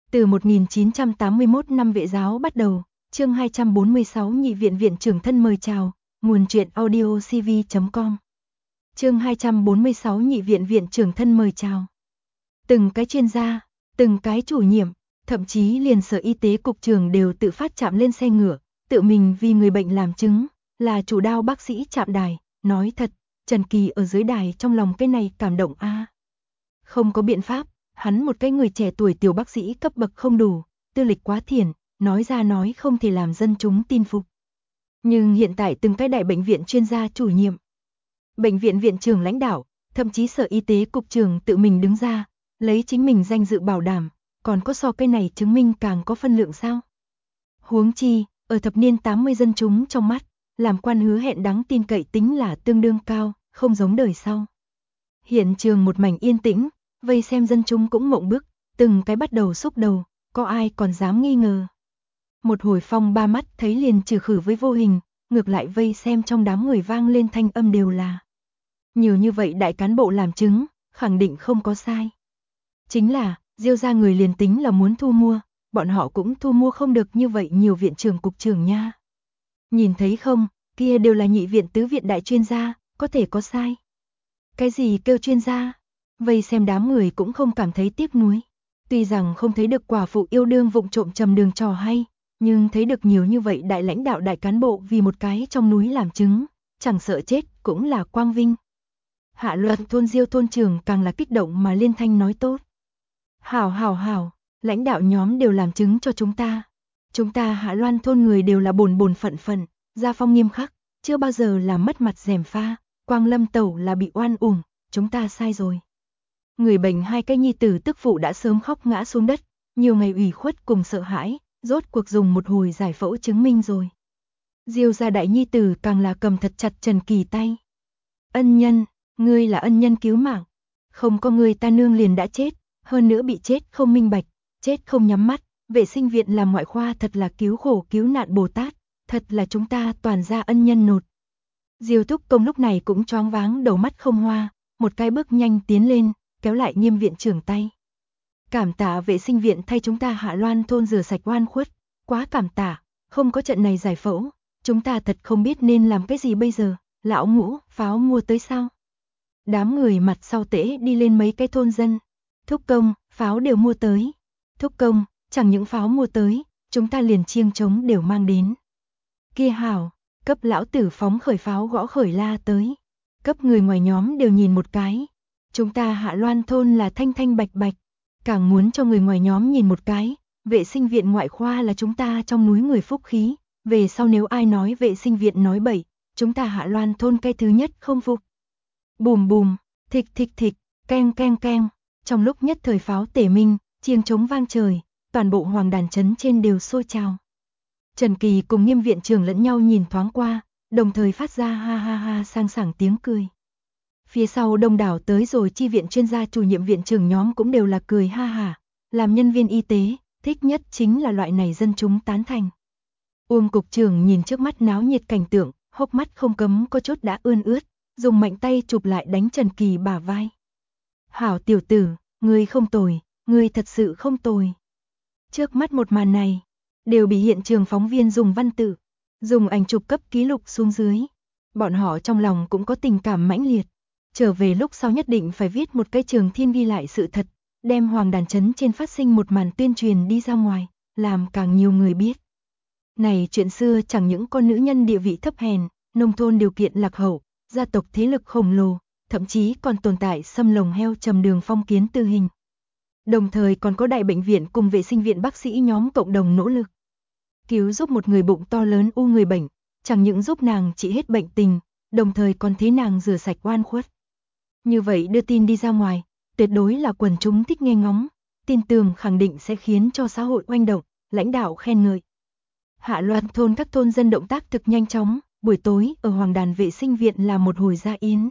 Từ 1981 năm Vệ giáo bắt đầu, chương 246 Nhị viện viện trưởng thân mời chào, nguồn truyện audio cv.com. Chương 246 Nhị viện viện trưởng thân mời chào. Từng cái chuyên gia, từng cái chủ nhiệm, thậm chí liền Sở Y tế cục trưởng đều tự phát chạm lên xe ngựa, tự mình vì người bệnh làm chứng, là chủ đao bác sĩ chạm đài, nói thật, Trần Kỳ ở dưới đài trong lòng cái này cảm động a. Không có biện pháp, hắn một cái người trẻ tuổi tiểu bác sĩ cấp bậc không đủ, tư lịch quá thiển, nói ra nói không thể làm dân chúng tin phục. Nhưng hiện tại từng cái đại bệnh viện chuyên gia chủ nhiệm, bệnh viện viện trưởng lãnh đạo, thậm chí Sở Y tế cục trưởng tự mình đứng ra, lấy chính mình danh dự bảo đảm, còn có so cái này chứng minh càng có phân lượng sao? Huống chi, ở thập niên 80 dân chúng trong mắt, làm quan hứa hẹn đáng tin cậy tính là tương đương cao, không giống đời sau. Hiện trường một mảnh yên tĩnh, vây xem dân chúng cũng mộng bức, từng cái bắt đầu xúc đầu, có ai còn dám nghi ngờ. Một hồi phong ba mắt thấy liền trừ khử với vô hình, ngược lại vây xem trong đám người vang lên thanh âm đều là. Nhiều như vậy đại cán bộ làm chứng, khẳng định không có sai. Chính là, Diêu ra người liền tính là muốn thu mua, bọn họ cũng thu mua không được như vậy nhiều viện trưởng cục trưởng nha. Nhìn thấy không, kia đều là nhị viện tứ viện đại chuyên gia, có thể có sai. Cái gì kêu chuyên gia? Vây xem đám người cũng không cảm thấy tiếc nuối. Tuy rằng không thấy được quả phụ yêu đương vụng trộm trầm đường trò hay, nhưng thấy được nhiều như vậy đại lãnh đạo đại cán bộ vì một cái trong núi làm chứng, chẳng sợ chết cũng là quang vinh. Hạ Loan thôn Diêu thôn trưởng càng là kích động mà liên thanh nói tốt. Hảo, lãnh đạo nhóm đều làm chứng cho chúng ta. Chúng ta Hạ Loan thôn người đều là bổn phận, gia phong nghiêm khắc, chưa bao giờ là mất mặt gièm pha, Quang Lâm tẩu là bị oan uổng, chúng ta sai rồi. Người bệnh hai cái nhi tử tức phụ đã sớm khóc ngã xuống đất, nhiều ngày ủy khuất cùng sợ hãi, rốt cuộc dùng một hồi giải phẫu chứng minh rồi. Diêu gia đại nhi tử càng là cầm thật chặt Trần Kỳ tay. Ân nhân, ngươi là ân nhân cứu mạng, không có ngươi ta nương liền đã chết, hơn nữa bị chết không minh bạch, chết không nhắm mắt, vệ sinh viện làm ngoại khoa thật là cứu khổ cứu nạn Bồ Tát, thật là chúng ta toàn gia ân nhân nột. Diêu Thúc Công lúc này cũng choáng váng đầu mắt không hoa, một cái bước nhanh tiến lên, kéo lại Nghiêm viện trưởng tay. Cảm tạ vệ sinh viện thay chúng ta Hạ Loan thôn rửa sạch oan khuất, quá cảm tạ, không có trận này giải phẫu, chúng ta thật không biết nên làm cái gì bây giờ, lão Ngũ, pháo mua tới sao? Đám người mặt sau tễ đi lên mấy cái thôn dân. Thúc Công, pháo đều mua tới. Thúc Công, chẳng những pháo mua tới, chúng ta liền chiêng trống đều mang đến. Kia hảo, cấp lão tử phóng khởi pháo gõ khởi la tới. Cấp người ngoài nhóm đều nhìn một cái. Chúng ta Hạ Loan thôn là thanh thanh bạch bạch. Càng muốn cho người ngoài nhóm nhìn một cái. Vệ sinh viện ngoại khoa là chúng ta trong núi người phúc khí. Về sau nếu ai nói vệ sinh viện nói bậy, chúng ta Hạ Loan thôn cái thứ nhất không phục. Bùm bùm, thịch, keng. Trong lúc nhất thời pháo tể minh, chiêng trống vang trời, toàn bộ hoàng đàn trấn trên đều sôi trào. Trần Kỳ cùng Nghiêm viện trưởng lẫn nhau nhìn thoáng qua, đồng thời phát ra ha sang sảng tiếng cười. Phía sau đông đảo tới rồi chi viện chuyên gia chủ nhiệm viện trưởng nhóm cũng đều là cười ha hả. Làm nhân viên y tế, thích nhất chính là loại này dân chúng tán thành. Uông cục trưởng nhìn trước mắt náo nhiệt cảnh tượng, hốc mắt không cấm có chút đã ươn ướt, dùng mạnh tay chụp lại đánh Trần Kỳ bả vai. Hảo tiểu tử, ngươi không tồi, ngươi thật sự không tồi. Trước mắt một màn này, đều bị hiện trường phóng viên dùng văn tự, dùng ảnh chụp cấp ký lục xuống dưới. Bọn họ trong lòng cũng có tình cảm mãnh liệt. Trở về lúc sau nhất định phải viết một cái trường thiên ghi lại sự thật, đem hoàng đàn trấn trên phát sinh một màn tuyên truyền đi ra ngoài, làm càng nhiều người biết. Này chuyện xưa chẳng những con nữ nhân địa vị thấp hèn, nông thôn điều kiện lạc hậu, gia tộc thế lực khổng lồ, thậm chí còn tồn tại xâm lồng heo trầm đường phong kiến tư hình. Đồng thời còn có đại bệnh viện cùng vệ sinh viện bác sĩ nhóm cộng đồng nỗ lực. Cứu giúp một người bụng to lớn u người bệnh, chẳng những giúp nàng trị hết bệnh tình, đồng thời còn thế nàng rửa sạch oan khuất. Như vậy đưa tin đi ra ngoài, tuyệt đối là quần chúng thích nghe ngóng, tin tưởng khẳng định sẽ khiến cho xã hội oanh động, lãnh đạo khen ngợi. Hạ Loan thôn các thôn dân động tác thực nhanh chóng, buổi tối ở hoàng đàn vệ sinh viện là một hồi gia yến.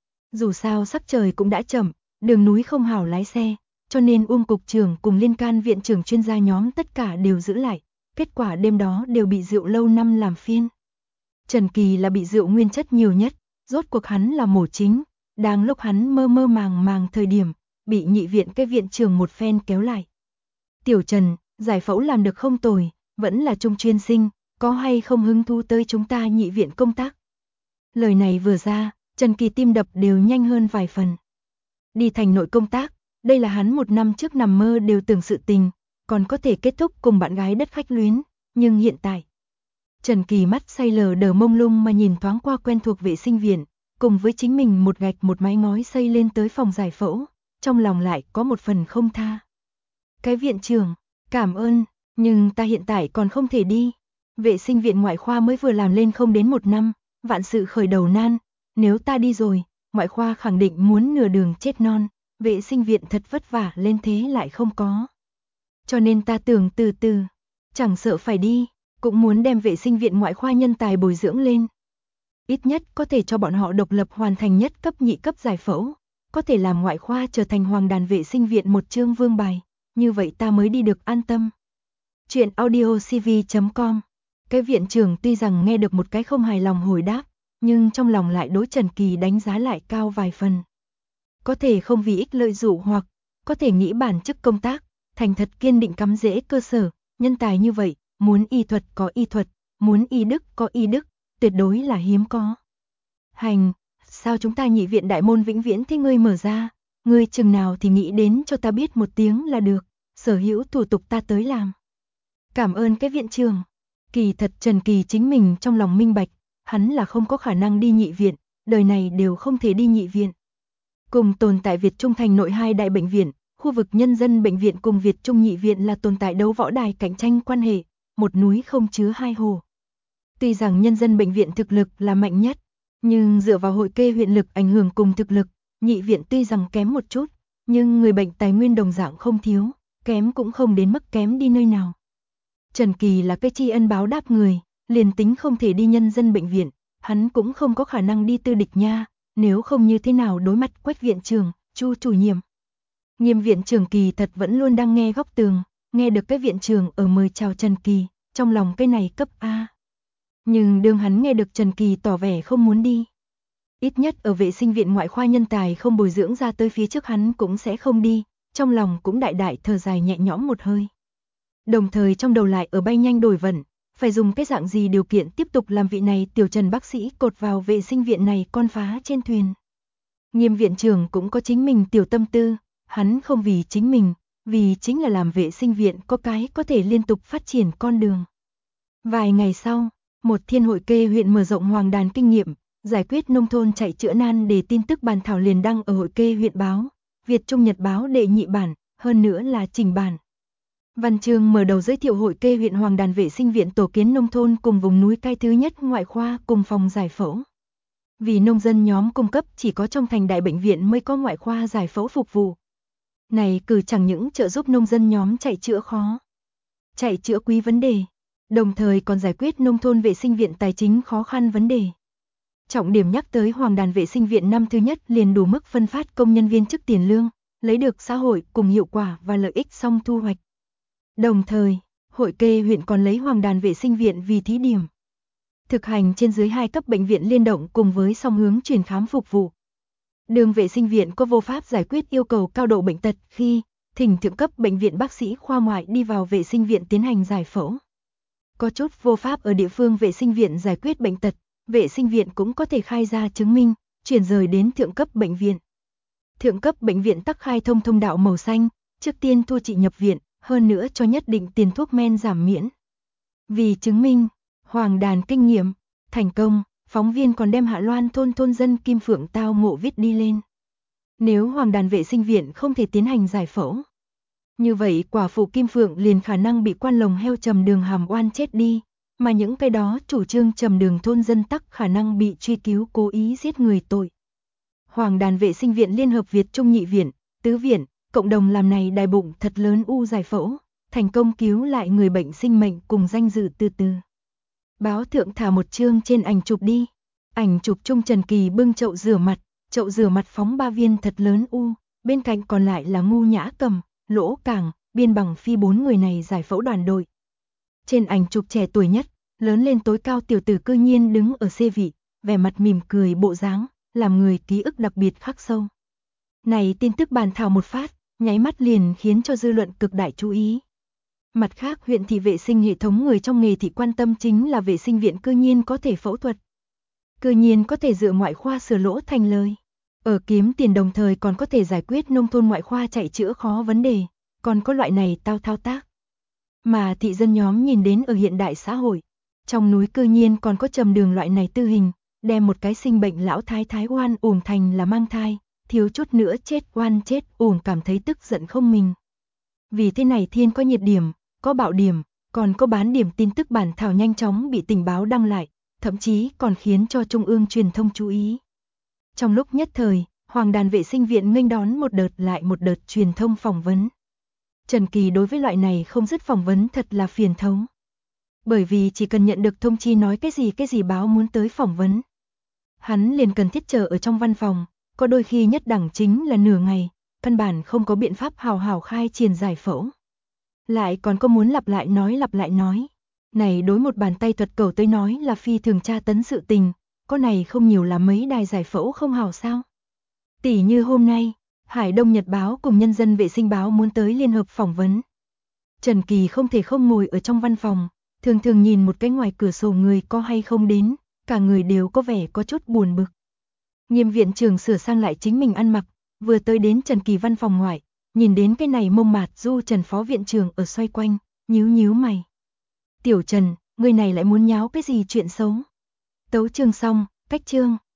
Dù sao sắc trời cũng đã chậm, đường núi không hảo lái xe, cho nên Uông cục trưởng cùng liên can viện trưởng chuyên gia nhóm tất cả đều giữ lại, kết quả đêm đó đều bị rượu lâu năm làm phiên. Trần Kỳ là bị rượu nguyên chất nhiều nhất, rốt cuộc hắn là mổ chính, đang lúc hắn mơ màng thời điểm, bị nhị viện cái viện trưởng một phen kéo lại. Tiểu Trần, giải phẫu làm được không tồi, vẫn là trung chuyên sinh, có hay không hứng thú tới chúng ta nhị viện công tác? Lời này vừa ra, Trần Kỳ tim đập đều nhanh hơn vài phần. Đi thành nội công tác, đây là hắn 1 năm trước nằm mơ đều tưởng sự tình, còn có thể kết thúc cùng bạn gái đất khách luyến, nhưng hiện tại. Trần Kỳ mắt say lờ đờ mông lung mà nhìn thoáng qua quen thuộc vệ sinh viện, cùng với chính mình một gạch một mái ngói xây lên tới phòng giải phẫu, trong lòng lại có một phần không tha. Cái viện trưởng, cảm ơn, nhưng ta hiện tại còn không thể đi. Vệ sinh viện ngoại khoa mới vừa làm lên không đến 1 năm, vạn sự khởi đầu nan, nếu ta đi rồi, ngoại khoa khẳng định muốn nửa đường chết non, vệ sinh viện thật vất vả lên thế lại không có. Cho nên ta tưởng từ từ, chẳng sợ phải đi, cũng muốn đem vệ sinh viện ngoại khoa nhân tài bồi dưỡng lên. Ít nhất có thể cho bọn họ độc lập hoàn thành nhất cấp nhị cấp giải phẫu, có thể làm ngoại khoa trở thành hoàng đàn vệ sinh viện một chương vương bài, như vậy ta mới đi được an tâm. Chuyện audiocv.com. Cái viện trưởng tuy rằng nghe được một cái không hài lòng hồi đáp, nhưng trong lòng lại đối Trần Kỳ đánh giá lại cao vài phần. Có thể không vì ích lợi dụ hoặc, có thể nghĩ bản chức công tác, thành thật kiên định cắm rễ cơ sở, nhân tài như vậy, muốn y thuật có y thuật, muốn y đức có y đức, tuyệt đối là hiếm có. Hành, sao chúng ta nhị viện đại môn vĩnh viễn thế ngươi mở ra, ngươi chừng nào thì nghĩ đến cho ta biết một tiếng là được, sở hữu thủ tục ta tới làm. Cảm ơn cái viện trưởng. Kỳ thật Trần Kỳ chính mình trong lòng minh bạch, hắn là không có khả năng đi nhị viện, đời này đều không thể đi nhị viện. Cùng tồn tại Việt Trung thành nội 2 đại bệnh viện, khu vực nhân dân bệnh viện cùng Việt Trung nhị viện là tồn tại đấu võ đài cạnh tranh quan hệ, một núi không chứa hai hồ. Tuy rằng nhân dân bệnh viện thực lực là mạnh nhất, nhưng dựa vào hội kê huyện lực ảnh hưởng cùng thực lực, nhị viện tuy rằng kém một chút, nhưng người bệnh tài nguyên đồng dạng không thiếu, kém cũng không đến mức kém đi nơi nào. Trần Kỳ là cái tri ân báo đáp người, liền tính không thể đi nhân dân bệnh viện, hắn cũng không có khả năng đi tư địch nha, nếu không như thế nào đối mặt Quách viện trưởng, Chu chủ nhiệm. Nghiêm viện trưởng Kỳ thật vẫn luôn đang nghe góc tường, nghe được cái viện trưởng ở mời chào Trần Kỳ, trong lòng cái này cấp A. Nhưng đương hắn nghe được Trần Kỳ tỏ vẻ không muốn đi. Ít nhất ở vệ sinh viện ngoại khoa nhân tài không bồi dưỡng ra tới phía trước hắn cũng sẽ không đi, trong lòng cũng đại đại thở dài nhẹ nhõm một hơi. Đồng thời trong đầu lại ở bay nhanh đổi vận, phải dùng cái dạng gì điều kiện tiếp tục làm vị này Tiểu Trần bác sĩ cột vào vệ sinh viện này con phá trên thuyền. Nghiêm viện trưởng cũng có chính mình tiểu tâm tư, hắn không vì chính mình, vì chính là làm vệ sinh viện có cái có thể liên tục phát triển con đường. Vài ngày sau, một thiên hội kê huyện mở rộng hoàng đàn kinh nghiệm, giải quyết nông thôn chạy chữa nan để tin tức bàn thảo liền đăng ở hội kê huyện báo, Việt Trung Nhật báo đệ nhị bản, hơn nữa là chỉnh bản. Văn chương mở đầu giới thiệu hội kê huyện hoàng đàn vệ sinh viện tổ kiến nông thôn cùng vùng núi cái thứ nhất ngoại khoa cùng phòng giải phẫu. Vì nông dân nhóm cung cấp chỉ có trong thành đại bệnh viện mới có ngoại khoa giải phẫu phục vụ. Này cử chẳng những trợ giúp nông dân nhóm chạy chữa khó, chạy chữa quý vấn đề, đồng thời còn giải quyết nông thôn vệ sinh viện tài chính khó khăn vấn đề. Trọng điểm nhắc tới hoàng đàn vệ sinh viện năm thứ nhất liền đủ mức phân phát công nhân viên chức tiền lương, lấy được xã hội cùng hiệu quả và lợi ích song thu hoạch. Đồng thời, hội kê huyện còn lấy hoàng đàn vệ sinh viện vì thí điểm. Thực hành trên dưới 2 cấp bệnh viện liên động cùng với song hướng chuyển khám phục vụ. Đường vệ sinh viện có vô pháp giải quyết yêu cầu cao độ bệnh tật khi thỉnh thượng cấp bệnh viện bác sĩ khoa ngoại đi vào vệ sinh viện tiến hành giải phẫu. Có chút vô pháp ở địa phương vệ sinh viện giải quyết bệnh tật, vệ sinh viện cũng có thể khai ra chứng minh, chuyển rời đến thượng cấp bệnh viện. Thượng cấp bệnh viện tắc khai thông đạo màu xanh, trước tiên thu trị nhập viện, hơn nữa cho nhất định tiền thuốc men giảm miễn. Vì chứng minh hoàng đàn kinh nghiệm thành công, phóng viên còn đem Hạ Loan thôn dân Kim Phượng tao ngộ viết đi lên. Nếu hoàng đàn vệ sinh viện không thể tiến hành giải phẫu, như vậy quả phụ Kim Phượng liền khả năng bị quan lồng heo trầm đường hàm oan chết đi, mà những cái đó chủ trương trầm đường thôn dân tắc khả năng bị truy cứu cố ý giết người tội. Hoàng đàn vệ sinh viện Liên hợp Việt Trung nhị viện, tứ viện, cộng đồng làm này đài bụng thật lớn u giải phẫu, thành công cứu lại người bệnh sinh mệnh cùng danh dự từ từ. Báo thượng thả một chương trên ảnh chụp đi. Ảnh chụp chung Trần Kỳ bưng chậu rửa mặt phóng 3 viên thật lớn u, bên cạnh còn lại là Ngu Nhã Cầm, Lỗ Cảng, Biên Bằng Phi 4 người này giải phẫu đoàn đội. Trên ảnh chụp trẻ tuổi nhất, lớn lên tối cao tiểu tử cư nhiên đứng ở xê vị, vẻ mặt mỉm cười bộ dáng, làm người ký ức đặc biệt khắc sâu. Này tin tức bàn thảo một phát, nháy mắt liền khiến cho dư luận cực đại chú ý, Mặt khác huyện thị vệ sinh hệ thống người trong nghề thị quan tâm chính là vệ sinh viện cư nhiên có thể phẫu thuật. Cư nhiên có thể dựa ngoại khoa sửa lỗ thành lời. Ở kiếm tiền đồng thời còn có thể giải quyết nông thôn ngoại khoa chạy chữa khó vấn đề, còn có loại này thao tác. Mà thị dân nhóm nhìn đến ở hiện đại xã hội, trong núi cư nhiên còn có trầm đường loại này tư hình, đem một cái sinh bệnh lão thái thái oan uổng thành là mang thai, thiếu chút nữa chết oan chết uổng cảm thấy tức giận không mình. Vì thế này thiên có nhiệt điểm, có bạo điểm, còn có bán điểm tin tức bản thảo nhanh chóng bị tình báo đăng lại, thậm chí còn khiến cho Trung ương truyền thông chú ý. Trong lúc nhất thời, Hoàng đàn vệ sinh viện nghênh đón một đợt lại một đợt truyền thông phỏng vấn. Trần Kỳ đối với loại này không dứt phỏng vấn thật là phiền thống. Bởi vì chỉ cần nhận được thông chi nói cái gì báo muốn tới phỏng vấn. Hắn liền cần thiết chờ ở trong văn phòng, có đôi khi nhất đẳng chính là nửa ngày, căn bản không có biện pháp hào hào khai triển giải phẫu. Lại còn có muốn lặp lại nói. Này đối một bàn tay thuật cầu tới nói là phi thường tra tấn sự tình, có này không nhiều là mấy đài giải phẫu không hào sao. Tỷ như hôm nay, Hải Đông Nhật Báo cùng Nhân dân Vệ sinh Báo muốn tới liên hợp phỏng vấn. Trần Kỳ không thể không ngồi ở trong văn phòng, thường thường nhìn một cái ngoài cửa sổ người có hay không đến, cả người đều có vẻ có chút buồn bực. Nghiêm viện trưởng sửa sang lại chính mình ăn mặc, vừa tới đến Trần Kỳ văn phòng ngoại, nhìn đến cái này mông mạt du Trần phó viện trưởng ở xoay quanh, nhíu mày. Tiểu Trần, người này lại muốn nháo cái gì chuyện xấu? Tấu chương xong, cách chương.